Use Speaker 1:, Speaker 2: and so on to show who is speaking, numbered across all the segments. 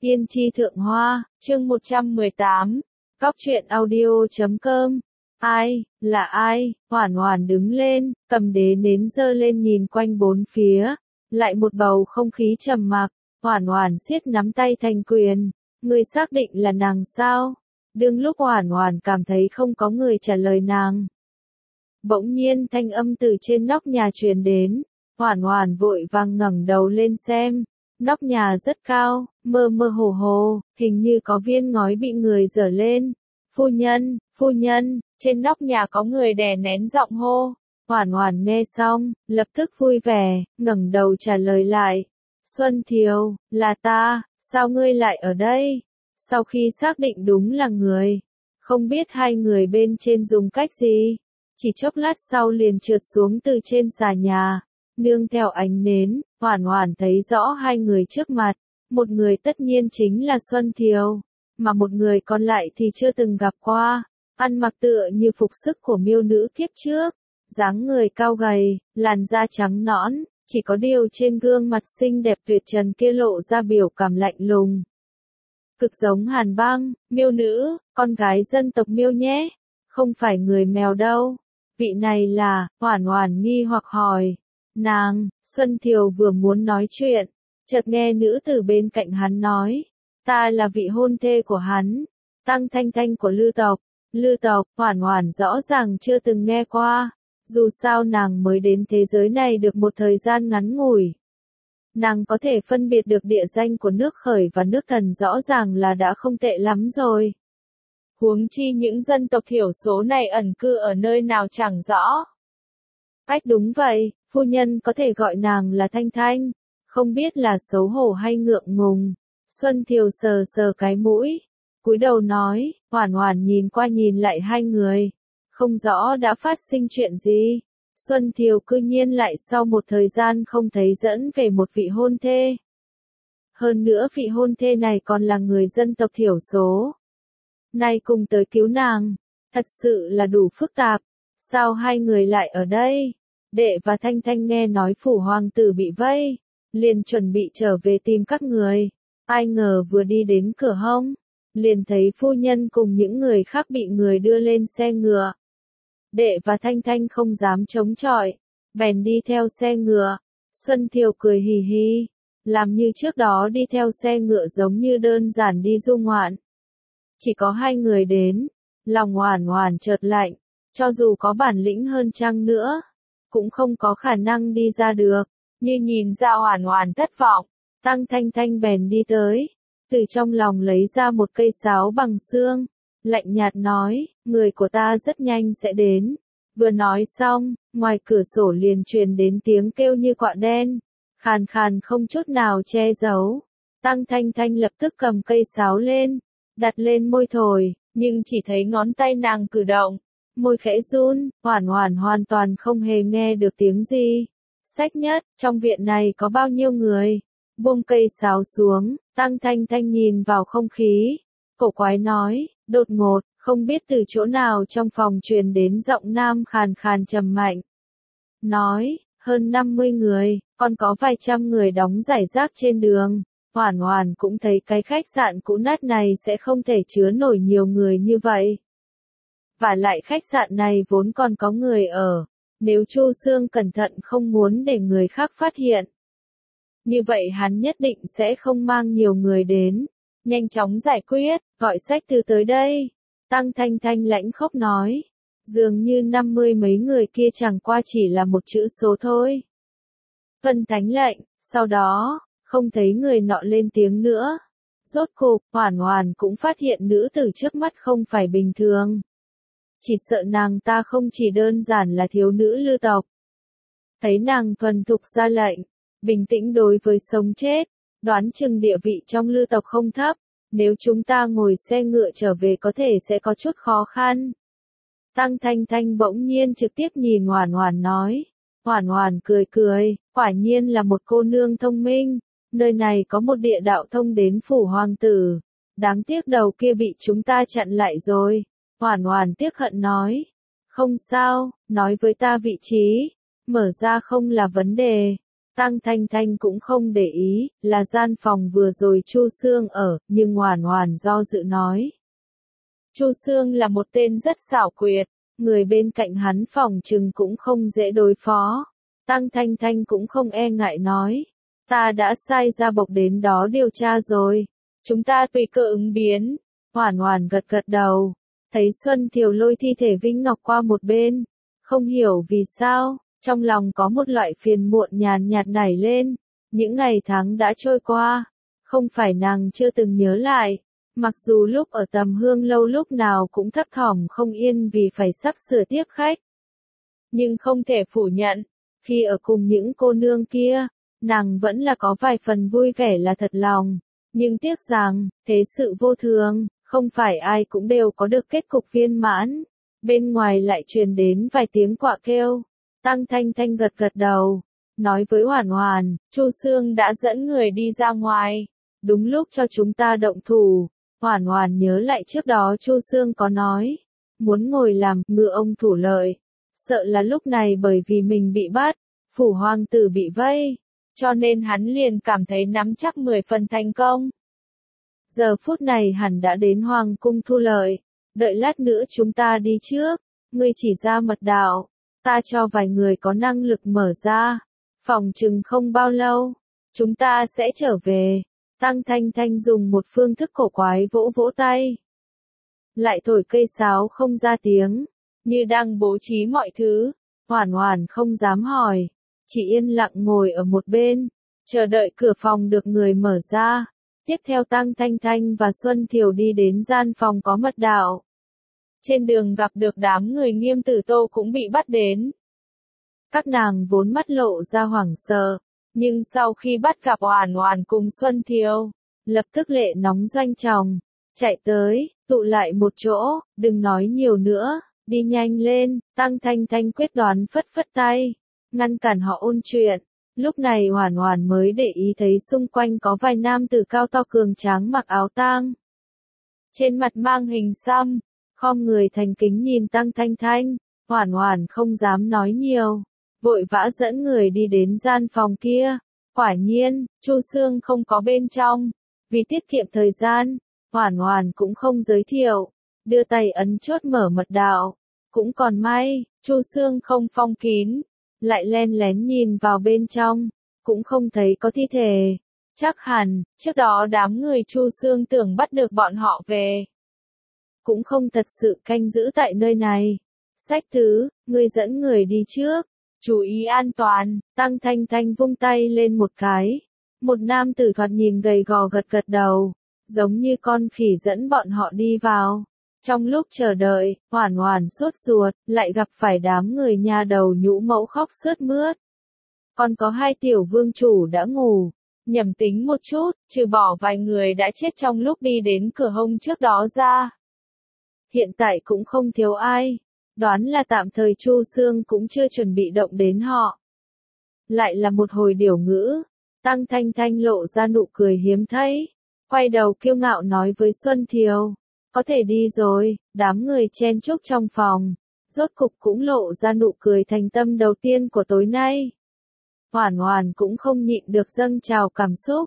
Speaker 1: Yên chi thượng hoa, chương 118. Cóc truyện audio.com. Ai, là ai? Hoản Hoản đứng lên, cầm đế nến giơ lên nhìn quanh bốn phía. Lại một bầu không khí trầm mặc, Hoản Hoản siết nắm tay thành quyền. Người xác định là nàng sao? Đương lúc Hoản Hoản cảm thấy không có người trả lời nàng. Bỗng nhiên thanh âm từ trên nóc nhà truyền đến. Hoản Hoản vội vàng ngẩng đầu lên xem. Nóc nhà rất cao, mơ mơ hồ hồ, hình như có viên ngói bị người giở lên. Phu nhân, trên nóc nhà có người đè nén giọng hô. Hoản Hoản nghe xong, lập tức vui vẻ, ngẩng đầu trả lời lại. Xuân Thiều, là ta, sao ngươi lại ở đây? Sau khi xác định đúng là người, không biết hai người bên trên dùng cách gì, chỉ chốc lát sau liền trượt xuống từ trên xà nhà. Nương theo ánh nến, Hoản Hoản thấy rõ hai người trước mặt, một người tất nhiên chính là Xuân Thiều, mà một người còn lại thì chưa từng gặp qua, ăn mặc tựa như phục sức của miêu nữ kiếp trước, dáng người cao gầy, làn da trắng nõn, chỉ có điều trên gương mặt xinh đẹp tuyệt trần kia lộ ra biểu cảm lạnh lùng. Cực giống Hàn Băng, miêu nữ, con gái dân tộc miêu nhé, không phải người mèo đâu. Vị này là, Hoản Hoản nghi hoặc hỏi. Nàng, Xuân Thiều vừa muốn nói chuyện, chợt nghe nữ tử bên cạnh hắn nói, ta là vị hôn thê của hắn, Tăng Thanh Thanh của Lư tộc, Hoản Hoản rõ ràng chưa từng nghe qua, dù sao nàng mới đến thế giới này được một thời gian ngắn ngủi. Nàng có thể phân biệt được địa danh của nước khởi và nước thần rõ ràng là đã không tệ lắm rồi. Huống chi những dân tộc thiểu số này ẩn cư ở nơi nào chẳng rõ. Ách đúng vậy, phu nhân có thể gọi nàng là Thanh Thanh, không biết là xấu hổ hay ngượng ngùng. Xuân Thiều sờ sờ cái mũi, cúi đầu nói, Hoản Hoản nhìn qua nhìn lại hai người, không rõ đã phát sinh chuyện gì. Xuân Thiều cư nhiên lại sau một thời gian không thấy dẫn về một vị hôn thê. Hơn nữa vị hôn thê này còn là người dân tộc thiểu số. Nay cùng tới cứu nàng, thật sự là đủ phức tạp. Sao hai người lại ở đây? Đệ và Thanh Thanh nghe nói phủ hoàng tử bị vây, liền chuẩn bị trở về tìm các người. Ai ngờ vừa đi đến cửa hông, liền thấy phu nhân cùng những người khác bị người đưa lên xe ngựa. Đệ và Thanh Thanh không dám chống chọi, bèn đi theo xe ngựa. Xuân Thiều cười hì hì, làm như trước đó đi theo xe ngựa giống như đơn giản đi du ngoạn. Chỉ có hai người đến, lòng Hoản Hoản chợt lạnh, cho dù có bản lĩnh hơn chăng nữa, cũng không có khả năng đi ra được. Như nhìn ra Hoản Hoản thất vọng, Tăng Thanh Thanh bèn đi tới, từ trong lòng lấy ra một cây sáo bằng xương, lạnh nhạt nói, người của ta rất nhanh sẽ đến. Vừa nói xong, ngoài cửa sổ liền truyền đến tiếng kêu như quạ đen, khàn khàn không chút nào che giấu. Tăng Thanh Thanh lập tức cầm cây sáo lên, đặt lên môi thổi, nhưng chỉ thấy ngón tay nàng cử động, môi khẽ run, Hoản Hoản hoàn toàn không hề nghe được tiếng gì. Sách nhất, trong viện này có bao nhiêu người? Buông cây sáo xuống, Tăng Thanh Thanh nhìn vào không khí, cổ quái nói, đột ngột, không biết từ chỗ nào trong phòng truyền đến giọng nam khàn khàn trầm mạnh. Nói, hơn 50 người, còn có vài trăm người đóng rải rác trên đường. Hoản Hoản cũng thấy cái khách sạn cũ nát này sẽ không thể chứa nổi nhiều người như vậy. Và lại khách sạn này vốn còn có người ở, nếu Chu Xương cẩn thận không muốn để người khác phát hiện, như vậy hắn nhất định sẽ không mang nhiều người đến, nhanh chóng giải quyết, gọi sách thư tới đây. Tăng Thanh Thanh lãnh khốc nói, dường như 50 mấy người kia chẳng qua chỉ là một chữ số thôi. Vân thánh lệnh, sau đó, không thấy người nọ lên tiếng nữa. Rốt cục, Hoản Hoản cũng phát hiện nữ tử trước mắt không phải bình thường. Chỉ sợ nàng ta không chỉ đơn giản là thiếu nữ Lư tộc. Thấy nàng thuần thục ra lệnh, bình tĩnh đối với sống chết, đoán chừng địa vị trong Lư tộc không thấp, nếu chúng ta ngồi xe ngựa trở về có thể sẽ có chút khó khăn. Tăng Thanh Thanh bỗng nhiên trực tiếp nhìn Hoản Hoản nói. Hoản Hoản cười cười, quả nhiên là một cô nương thông minh, nơi này có một địa đạo thông đến phủ hoàng tử, đáng tiếc đầu kia bị chúng ta chặn lại rồi. Hoản Hoản tiếc hận nói, không sao, nói với ta vị trí, mở ra không là vấn đề. Tăng Thanh Thanh cũng không để ý, là gian phòng vừa rồi Chu Xương ở, nhưng Hoàn Hoàn do dự nói. Chu Xương là một tên rất xảo quyệt, người bên cạnh hắn phòng chừng cũng không dễ đối phó. Tăng Thanh Thanh cũng không e ngại nói. Ta đã sai ra bộc đến đó điều tra rồi. Chúng ta tùy cơ ứng biến. Hoàn Hoàn gật gật đầu. Thấy Xuân Thiều lôi thi thể Vĩnh Ngọc qua một bên. Không hiểu vì sao, trong lòng có một loại phiền muộn nhàn nhạt nảy lên. Những ngày tháng đã trôi qua. Không phải nàng chưa từng nhớ lại. Mặc dù lúc ở Tầm Hương lâu lúc nào cũng thấp thỏm không yên vì phải sắp sửa tiếp khách. Nhưng không thể phủ nhận, khi ở cùng những cô nương kia, nàng vẫn là có vài phần vui vẻ là thật lòng. Nhưng tiếc rằng, thế sự vô thường, không phải ai cũng đều có được kết cục viên mãn. Bên ngoài lại truyền đến vài tiếng quạ kêu. Tăng Thanh Thanh gật gật đầu, nói với Hoàn Hoàn, Chu Xương đã dẫn người đi ra ngoài. Đúng lúc cho chúng ta động thủ. Hoàn Hoàn nhớ lại trước đó Chu Xương có nói, muốn ngồi làm ngựa ông thủ lợi. Sợ là lúc này bởi vì mình bị bắt, phủ hoàng tử bị vây, cho nên hắn liền cảm thấy nắm chắc 10 phần thành công. Giờ phút này hẳn đã đến hoàng cung thu lợi, đợi lát nữa chúng ta đi trước, ngươi chỉ ra mật đạo, ta cho vài người có năng lực mở ra, phòng chừng không bao lâu, chúng ta sẽ trở về. Tăng Thanh Thanh dùng một phương thức cổ quái vỗ vỗ tay. Lại thổi cây sáo không ra tiếng, như đang bố trí mọi thứ. Hoàn Hoàn không dám hỏi, chỉ yên lặng ngồi ở một bên, chờ đợi cửa phòng được người mở ra. Tiếp theo Tăng Thanh Thanh và Xuân Thiều đi đến gian phòng có mật đạo. Trên đường gặp được đám người Nghiêm Tử Tô cũng bị bắt đến. Các nàng vốn mắt lộ ra hoảng sợ. Nhưng sau khi bắt gặp Hoàn Hoàn cùng Xuân Thiều, lập tức lệ nóng doanh tròng, chạy tới, tụ lại một chỗ, đừng nói nhiều nữa, đi nhanh lên. Tăng Thanh Thanh quyết đoán phất phất tay, ngăn cản họ ôn chuyện. Lúc này Hoàn Hoàn mới để ý thấy xung quanh có vài nam tử cao to cường tráng mặc áo tang. Trên mặt mang hình xăm, khom người thành kính nhìn Tăng Thanh Thanh, Hoàn Hoàn không dám nói nhiều. Vội vã dẫn người đi đến gian phòng kia. Quả nhiên, Chu Xương không có bên trong. Vì tiết kiệm thời gian, Hoàn Hoàn cũng không giới thiệu. Đưa tay ấn chốt mở mật đạo. Cũng còn may, Chu Xương không phong kín. Lại len lén nhìn vào bên trong. Cũng không thấy có thi thể. Chắc hẳn, trước đó đám người Chu Xương tưởng bắt được bọn họ về. Cũng không thật sự canh giữ tại nơi này. Sách thứ, ngươi dẫn người đi trước. Chú ý an toàn. Tăng Thanh Thanh vung tay lên một cái. Một nam tử thoạt nhìn gầy gò gật gật đầu. Giống như con khỉ dẫn bọn họ đi vào. Trong lúc chờ đợi, Hoàn Hoàn sốt ruột, lại gặp phải đám người nhà đầu nhũ mẫu khóc sướt mướt. Còn có 2 tiểu vương chủ đã ngủ. Nhầm tính một chút, trừ bỏ vài người đã chết trong lúc đi đến cửa hông trước đó ra. Hiện tại cũng không thiếu ai. Đoán là tạm thời Chu Xương cũng chưa chuẩn bị động đến họ. Lại là một hồi điểu ngữ. Tăng Thanh Thanh lộ ra nụ cười hiếm thấy. Quay đầu kiêu ngạo nói với Xuân Thiều. Có thể đi rồi. Đám người chen chúc trong phòng. Rốt cục cũng lộ ra nụ cười thành tâm đầu tiên của tối nay. Hoàn Hoàn cũng không nhịn được dâng trào cảm xúc.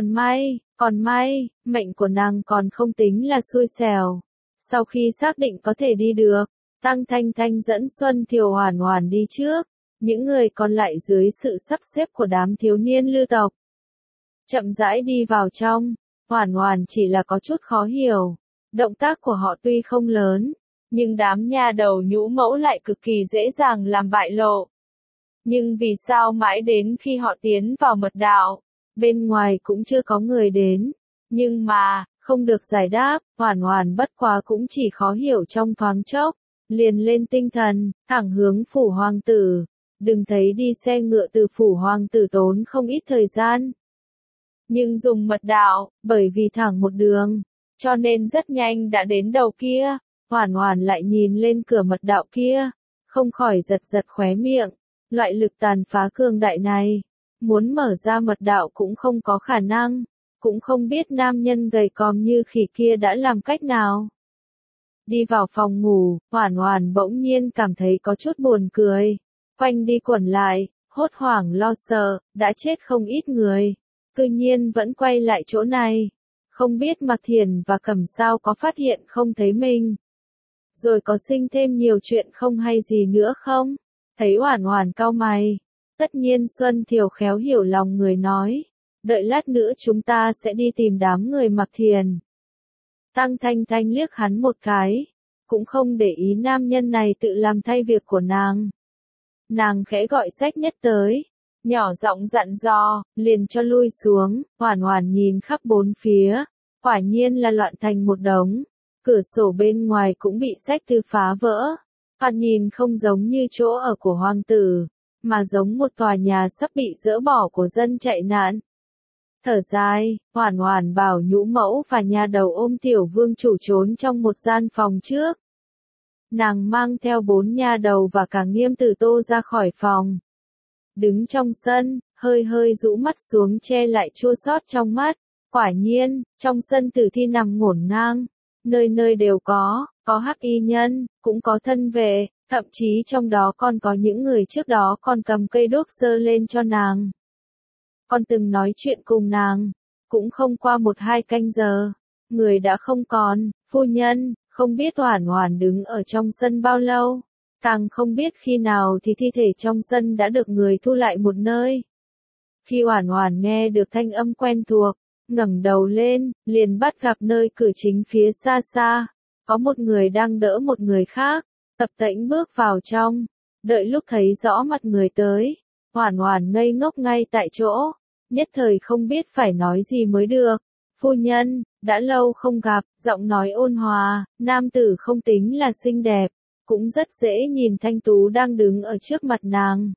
Speaker 1: Còn may, mệnh của nàng còn không tính là xui xẻo. Sau khi xác định có thể đi được, Tăng Thanh Thanh dẫn Xuân Thiều Hoàn Hoàn đi trước, những người còn lại dưới sự sắp xếp của đám thiếu niên lưu tộc. Chậm rãi đi vào trong, Hoàn Hoàn chỉ là có chút khó hiểu. Động tác của họ tuy không lớn, nhưng đám nha đầu nhũ mẫu lại cực kỳ dễ dàng làm bại lộ. Nhưng vì sao mãi đến khi họ tiến vào mật đạo, bên ngoài cũng chưa có người đến. Nhưng mà, không được giải đáp, Hoàn Hoàn bất quá cũng chỉ khó hiểu trong thoáng chốc. Liền lên tinh thần, thẳng hướng phủ hoàng tử. Đừng thấy đi xe ngựa từ phủ hoàng tử tốn không ít thời gian. Nhưng dùng mật đạo, bởi vì thẳng một đường, cho nên rất nhanh đã đến đầu kia. Hoàn Hoàn lại nhìn lên cửa mật đạo kia, không khỏi giật giật khóe miệng. Loại lực tàn phá cường đại này, muốn mở ra mật đạo cũng không có khả năng. Cũng không biết nam nhân gầy còm như khỉ kia đã làm cách nào. Đi vào phòng ngủ, Hoàn Hoàn bỗng nhiên cảm thấy có chút buồn cười. Quanh đi quẩn lại, hốt hoảng lo sợ, đã chết không ít người. Cư nhiên vẫn quay lại chỗ này. Không biết Mạc Thiền và Cẩm Sao có phát hiện không thấy mình. Rồi có sinh thêm nhiều chuyện không hay gì nữa không? Thấy Oản Oản cau mày. Tất nhiên Xuân Thiều khéo hiểu lòng người nói. Đợi lát nữa chúng ta sẽ đi tìm đám người Mạc Thiền. Tăng Thanh Thanh liếc hắn một cái. Cũng không để ý nam nhân này tự làm thay việc của nàng. Nàng khẽ gọi Sách Nhất tới. Nhỏ giọng dặn dò, liền cho lui xuống. Oản Oản nhìn khắp bốn phía. Quả nhiên là loạn thành một đống. Cửa sổ bên ngoài cũng bị sách thư phá vỡ. Thoạt nhìn không giống như chỗ ở của hoàng tử, mà giống một tòa nhà sắp bị dỡ bỏ của dân chạy nạn. Thở dài, Oản Oản bảo Nhũ Mẫu và nhà đầu ôm Tiểu Vương chủ trốn trong một gian phòng trước. Nàng mang theo 4 nha đầu và cả Nghiêm Tử Tô ra khỏi phòng. Đứng trong sân, hơi hơi rũ mắt xuống che lại chua xót trong mắt. Quả nhiên, trong sân tử thi nằm ngổn ngang. Nơi nơi đều có hắc y nhân, cũng có thân vệ, thậm chí trong đó còn có những người trước đó còn cầm cây đuốc giơ lên cho nàng. Còn từng nói chuyện cùng nàng, cũng không qua 1-2 canh giờ, người đã không còn. Phu nhân, không biết Oản Oản đứng ở trong sân bao lâu, càng không biết khi nào thì thi thể trong sân đã được người thu lại một nơi. Khi Oản Oản nghe được thanh âm quen thuộc, ngẩng đầu lên, liền bắt gặp nơi cửa chính phía xa xa, có một người đang đỡ một người khác, tập tễnh bước vào trong. Đợi lúc thấy rõ mặt người tới, Oản Oản ngây ngốc ngay tại chỗ, nhất thời không biết phải nói gì mới được. Phu nhân, đã lâu không gặp, giọng nói ôn hòa, nam tử không tính là xinh đẹp, cũng rất dễ nhìn thanh tú đang đứng ở trước mặt nàng.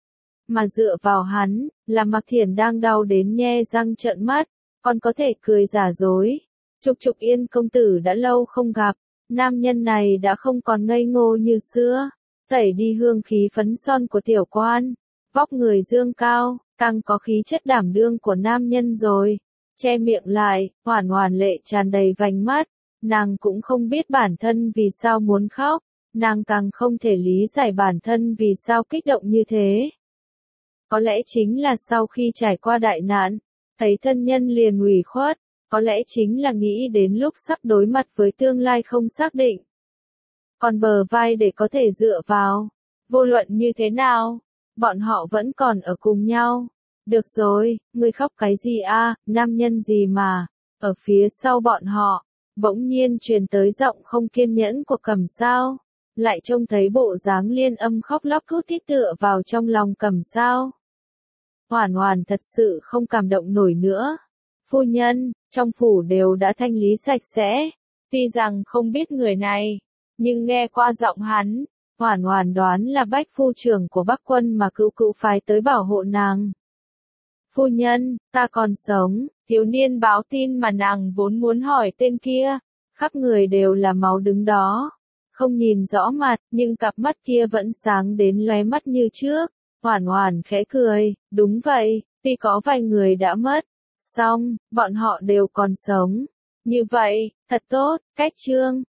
Speaker 1: Mà dựa vào hắn, là Mạc Thiền đang đau đến nhe răng trợn mắt, còn có thể cười giả dối. Trục Trục Yên công tử đã lâu không gặp, nam nhân này đã không còn ngây ngô như xưa, tẩy đi hương khí phấn son của tiểu quan, vóc người dương cao, càng có khí chất đảm đương của nam nhân rồi. Che miệng lại, Oản Oản lệ tràn đầy vành mắt, nàng cũng không biết bản thân vì sao muốn khóc, nàng càng không thể lý giải bản thân vì sao kích động như thế. Có lẽ chính là sau khi trải qua đại nạn, thấy thân nhân liền ủy khuất, có lẽ chính là nghĩ đến lúc sắp đối mặt với tương lai không xác định. Còn bờ vai để có thể dựa vào, vô luận như thế nào, bọn họ vẫn còn ở cùng nhau. Được rồi, ngươi khóc cái gì a, nam nhân gì mà. Ở phía sau bọn họ, bỗng nhiên truyền tới giọng không kiên nhẫn của Cẩm Sao, lại trông thấy bộ dáng Liên Âm khóc lóc thút thít tựa vào trong lòng Cẩm Sao. Oản Oản thật sự không cảm động nổi nữa. Phu nhân, trong phủ đều đã thanh lý sạch sẽ. Tuy rằng không biết người này, nhưng nghe qua giọng hắn, Oản Oản đoán là bách phu trưởng của Bắc quân mà Cửu Cửu phái tới bảo hộ nàng. Phu nhân, ta còn sống. Thiếu niên báo tin mà nàng vốn muốn hỏi tên kia, khắp người đều là máu đứng đó. Không nhìn rõ mặt, nhưng cặp mắt kia vẫn sáng đến lóe mắt như trước. Oản Oản khẽ cười, đúng vậy, tuy có vài người đã mất, song, bọn họ đều còn sống. Như vậy, thật tốt, cách chương.